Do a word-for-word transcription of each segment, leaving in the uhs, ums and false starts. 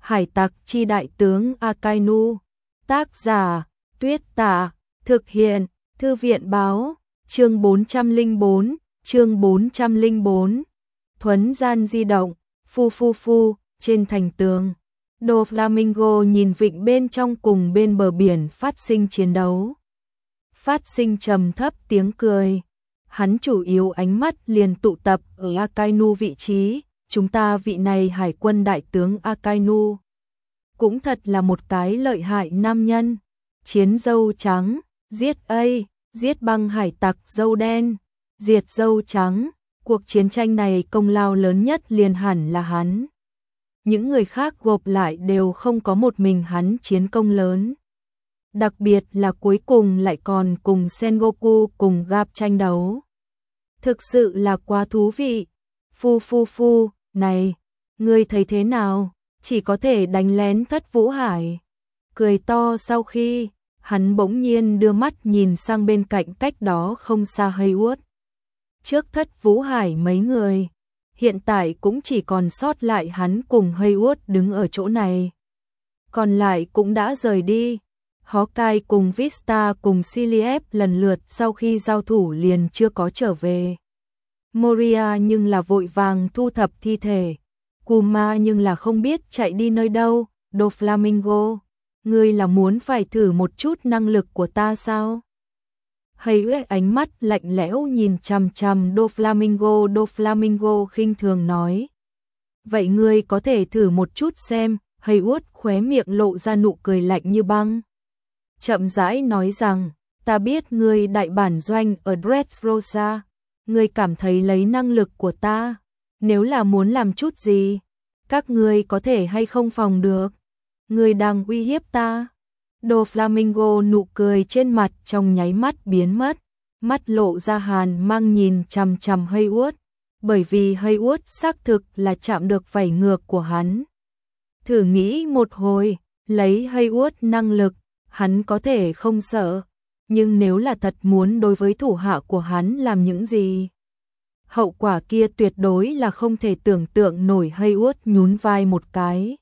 Hải tặc chi đại tướng Akainu. Tác giả Tuyết Tả. Thực hiện Thư viện Báo. Chương bốn trăm lẻ bốn. Chương bốn trăm lẻ bốn. Thuấn gian di động. Phu phu phu. Trên thành tường, Doflamingo nhìn vịnh bên trong cùng bên bờ biển phát sinh chiến đấu. Phát sinh trầm thấp tiếng cười. Hắn chủ yếu ánh mắt liền tụ tập ở Akainu vị trí. Chúng ta vị này hải quân đại tướng Akainu cũng thật là một cái lợi hại nam nhân. Chiến dâu trắng, giết A, giết băng hải tặc dâu đen, diệt dâu trắng. Cuộc chiến tranh này công lao lớn nhất liền hẳn là hắn. Những người khác gộp lại đều không có một mình hắn chiến công lớn. Đặc biệt là cuối cùng lại còn cùng Sengoku cùng Garp tranh đấu. Thực sự là quá thú vị. Phu phu phu, này, ngươi thấy thế nào? Chỉ có thể đánh lén Thất Vũ Hải. Cười to sau khi, hắn bỗng nhiên đưa mắt nhìn sang bên cạnh cách đó không xa Haywood. Trước Thất Vũ Hải mấy người, hiện tại cũng chỉ còn sót lại hắn cùng Haywood đứng ở chỗ này. Còn lại cũng đã rời đi. Hawkeye cùng Vista cùng Cilliep lần lượt sau khi giao thủ liền chưa có trở về. Moria nhưng là vội vàng thu thập thi thể. Kuma nhưng là không biết chạy đi nơi đâu. Doflamingo, ngươi là muốn phải thử một chút năng lực của ta sao? Haywood ánh mắt lạnh lẽo nhìn chằm chằm Doflamingo. Doflamingo khinh thường nói. Vậy ngươi có thể thử một chút xem. Haywood khóe miệng lộ ra nụ cười lạnh như băng. Chậm rãi nói rằng, ta biết ngươi đại bản doanh ở Dressrosa. Ngươi cảm thấy lấy năng lực của ta, nếu là muốn làm chút gì, các ngươi có thể hay không phòng được. Ngươi đang uy hiếp ta. Doflamingo nụ cười trên mặt trong nháy mắt biến mất, mắt lộ ra hàn mang nhìn chằm chằm Haywood, bởi vì Haywood xác thực là chạm được vảy ngược của hắn. Thử nghĩ một hồi, lấy Haywood năng lực, hắn có thể không sợ, nhưng nếu là thật muốn đối với thủ hạ của hắn làm những gì, hậu quả kia tuyệt đối là không thể tưởng tượng nổi. Haywood nhún vai một cái.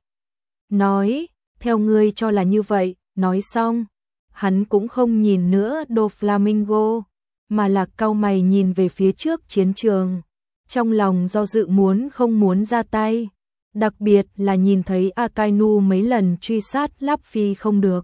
Nói, theo ngươi cho là như vậy. Nói xong, hắn cũng không nhìn nữa Doflamingo, mà là cau mày nhìn về phía trước chiến trường. Trong lòng do dự muốn không muốn ra tay, đặc biệt là nhìn thấy Akainu mấy lần truy sát Luffy không được.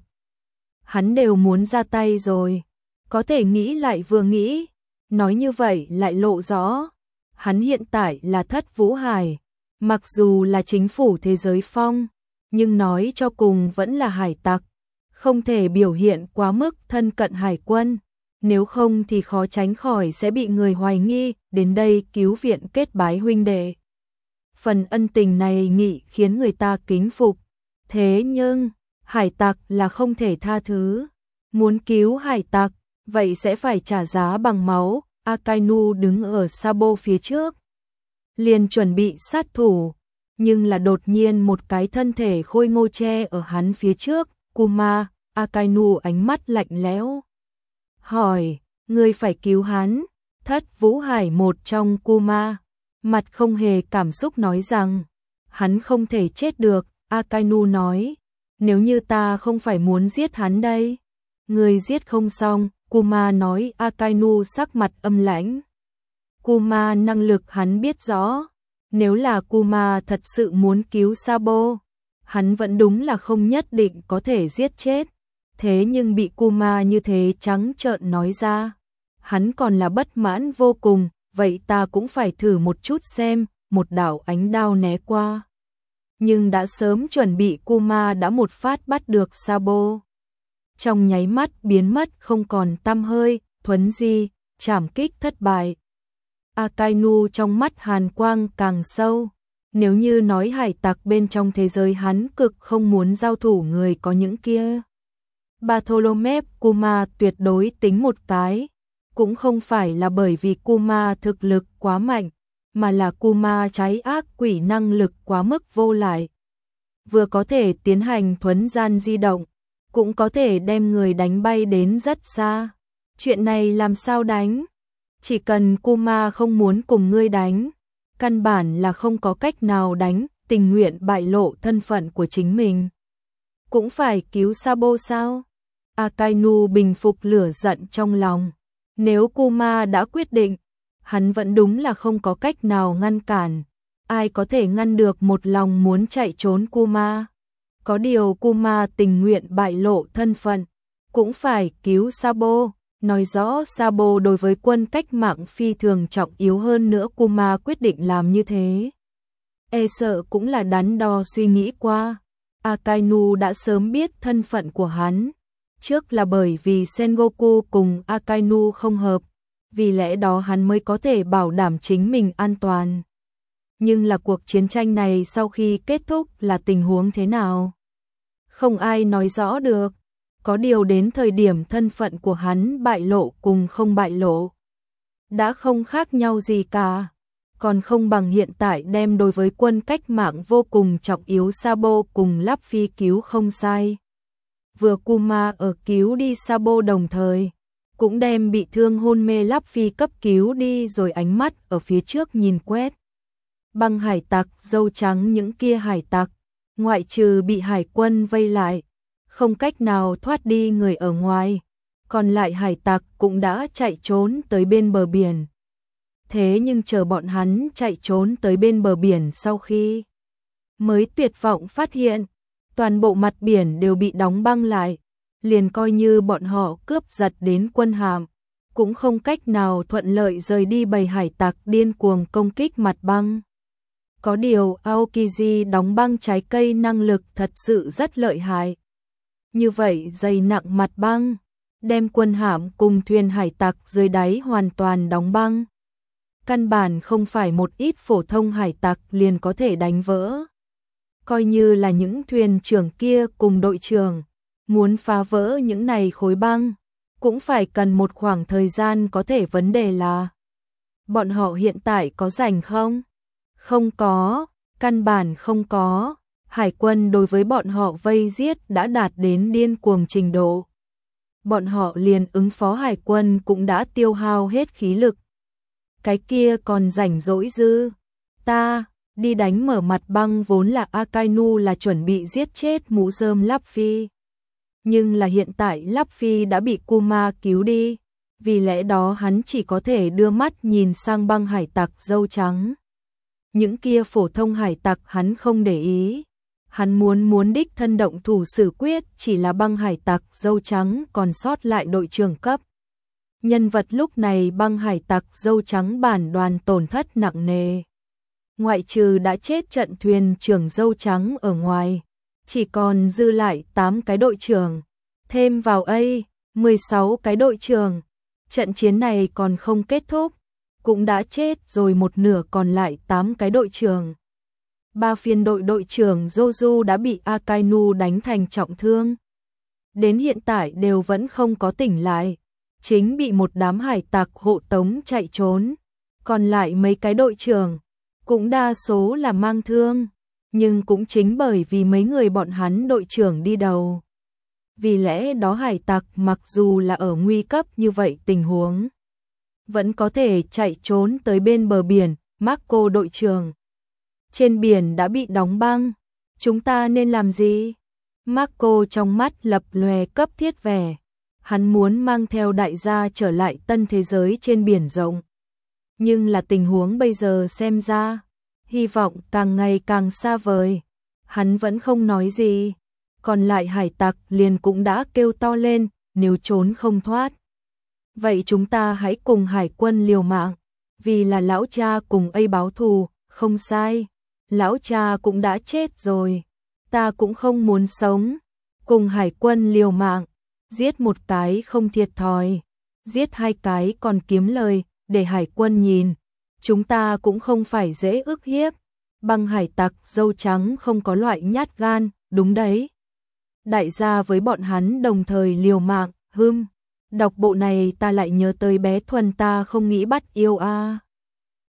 Hắn đều muốn ra tay rồi, có thể nghĩ lại vừa nghĩ, nói như vậy lại lộ rõ. Hắn hiện tại là Thất Vũ Hải, mặc dù là chính phủ thế giới phong, nhưng nói cho cùng vẫn là hải tặc, không thể biểu hiện quá mức thân cận hải quân, nếu không thì khó tránh khỏi sẽ bị người hoài nghi. Đến đây cứu viện kết bái huynh đệ, phần ân tình này nghị khiến người ta kính phục. Thế nhưng, hải tặc là không thể tha thứ. Muốn cứu hải tặc, vậy sẽ phải trả giá bằng máu. Akainu đứng ở Sabo phía trước, liền chuẩn bị sát thủ, nhưng là đột nhiên một cái thân thể khôi ngô che ở hắn phía trước. Kuma. Akainu ánh mắt lạnh lẽo hỏi, ngươi phải cứu hắn? Thất Vũ Hải một trong Kuma, mặt không hề cảm xúc nói rằng, hắn không thể chết được. Akainu nói, nếu như ta không phải muốn giết hắn đây, ngươi giết không xong. Kuma nói. Akainu sắc mặt âm lãnh. Kuma năng lực hắn biết rõ, nếu là Kuma thật sự muốn cứu Sabo, hắn vẫn đúng là không nhất định có thể giết chết. Thế nhưng bị Kuma như thế trắng trợn nói ra, hắn còn là bất mãn vô cùng. Vậy ta cũng phải thử một chút xem. Một đạo ánh đao né qua, nhưng đã sớm chuẩn bị. Kuma đã một phát bắt được Sabo, trong nháy mắt biến mất không còn tăm hơi. Thuấn di, trảm kích thất bại. Akainu trong mắt hàn quang càng sâu. Nếu như nói hải tặc bên trong thế giới hắn cực không muốn giao thủ người có những kia, Bartholomew Kuma tuyệt đối tính một cái. Cũng không phải là bởi vì Kuma thực lực quá mạnh, mà là Kuma trái ác quỷ năng lực quá mức vô lại. Vừa có thể tiến hành thuấn gian di động, cũng có thể đem người đánh bay đến rất xa. Chuyện này làm sao đánh? Chỉ cần Kuma không muốn cùng ngươi đánh, căn bản là không có cách nào đánh. Tình tình nguyện bại lộ thân phận của chính mình. Cũng phải cứu Sabo sao? Akainu bình phục lửa giận trong lòng. Nếu Kuma đã quyết định, hắn vẫn đúng là không có cách nào ngăn cản. Ai có thể ngăn được một lòng muốn chạy trốn Kuma? Có điều Kuma tình nguyện bại lộ thân phận, cũng phải cứu Sabo. Nói rõ Sabo đối với quân cách mạng phi thường trọng yếu, hơn nữa Kuma quyết định làm như thế. E sợ cũng là đắn đo suy nghĩ qua. Akainu đã sớm biết thân phận của hắn. Trước là bởi vì Sengoku cùng Akainu không hợp, vì lẽ đó hắn mới có thể bảo đảm chính mình an toàn. Nhưng là cuộc chiến tranh này sau khi kết thúc là tình huống thế nào? Không ai nói rõ được. Có điều đến thời điểm thân phận của hắn bại lộ cùng không bại lộ đã không khác nhau gì cả. Còn không bằng hiện tại đem đối với quân cách mạng vô cùng trọng yếu Sabo cùng Luffy cứu không sai. Vừa Kuma ở cứu đi Sabo đồng thời, cũng đem bị thương hôn mê Luffy cấp cứu đi, rồi ánh mắt ở phía trước nhìn quét. Băng hải tặc dâu trắng, những kia hải tặc, ngoại trừ bị hải quân vây lại, không cách nào thoát đi người ở ngoài, còn lại hải tặc cũng đã chạy trốn tới bên bờ biển. Thế nhưng chờ bọn hắn chạy trốn tới bên bờ biển sau khi mới tuyệt vọng phát hiện toàn bộ mặt biển đều bị đóng băng lại, liền coi như bọn họ cướp giật đến quân hạm, cũng không cách nào thuận lợi rời đi. Bầy hải tặc điên cuồng công kích mặt băng. Có điều Aokiji đóng băng trái cây năng lực thật sự rất lợi hại. Như vậy dày nặng mặt băng, đem quân hạm cùng thuyền hải tặc dưới đáy hoàn toàn đóng băng. Căn bản không phải một ít phổ thông hải tặc liền có thể đánh vỡ. Coi như là những thuyền trưởng kia cùng đội trưởng, muốn phá vỡ những này khối băng, cũng phải cần một khoảng thời gian. Có thể vấn đề là bọn họ hiện tại có rảnh không? Không có, căn bản không có. Hải quân đối với bọn họ vây giết đã đạt đến điên cuồng trình độ. Bọn họ liền ứng phó hải quân cũng đã tiêu hao hết khí lực. Cái kia còn rảnh rỗi dư. Ta, đi đánh mở mặt băng. Vốn là Akainu là chuẩn bị giết chết mũ rơm Luffy. Nhưng là hiện tại Luffy đã bị Kuma cứu đi. Vì lẽ đó hắn chỉ có thể đưa mắt nhìn sang băng hải tặc dâu trắng. Những kia phổ thông hải tặc hắn không để ý. Hắn muốn muốn đích thân động thủ xử quyết chỉ là băng hải tặc dâu trắng còn sót lại đội trưởng cấp. Nhân vật lúc này băng hải tặc dâu trắng bản đoàn tổn thất nặng nề. Ngoại trừ đã chết trận thuyền trưởng dâu trắng ở ngoài, chỉ còn dư lại tám cái đội trưởng. Thêm vào A, mười sáu cái đội trưởng. Trận chiến này còn không kết thúc, cũng đã chết rồi một nửa, còn lại tám cái đội trưởng. Ba phiên đội đội trưởng Joju đã bị Akainu đánh thành trọng thương. Đến hiện tại đều vẫn không có tỉnh lại. Chính bị một đám hải tặc hộ tống chạy trốn. Còn lại mấy cái đội trưởng, cũng đa số là mang thương. Nhưng cũng chính bởi vì mấy người bọn hắn đội trưởng đi đầu. Vì lẽ đó hải tặc mặc dù là ở nguy cấp như vậy tình huống, vẫn có thể chạy trốn tới bên bờ biển. Marco đội trưởng, trên biển đã bị đóng băng, chúng ta nên làm gì? Marco trong mắt lập lòe cấp thiết vẻ. Hắn muốn mang theo đại gia trở lại tân thế giới trên biển rộng. Nhưng là tình huống bây giờ xem ra, hy vọng càng ngày càng xa vời. Hắn vẫn không nói gì. Còn lại hải tặc liền cũng đã kêu to lên, nếu trốn không thoát, vậy chúng ta hãy cùng hải quân liều mạng. Vì là lão cha cùng A báo thù, không sai. Lão cha cũng đã chết rồi, ta cũng không muốn sống. Cùng hải quân liều mạng, giết một cái không thiệt thòi, giết hai cái còn kiếm lời, để hải quân nhìn. Chúng ta cũng không phải dễ ức hiếp. Băng hải tặc dâu trắng không có loại nhát gan, đúng đấy. Đại gia với bọn hắn đồng thời liều mạng. Hừm, đọc bộ này ta lại nhớ tới bé Thuần, ta không nghĩ bắt yêu a. À.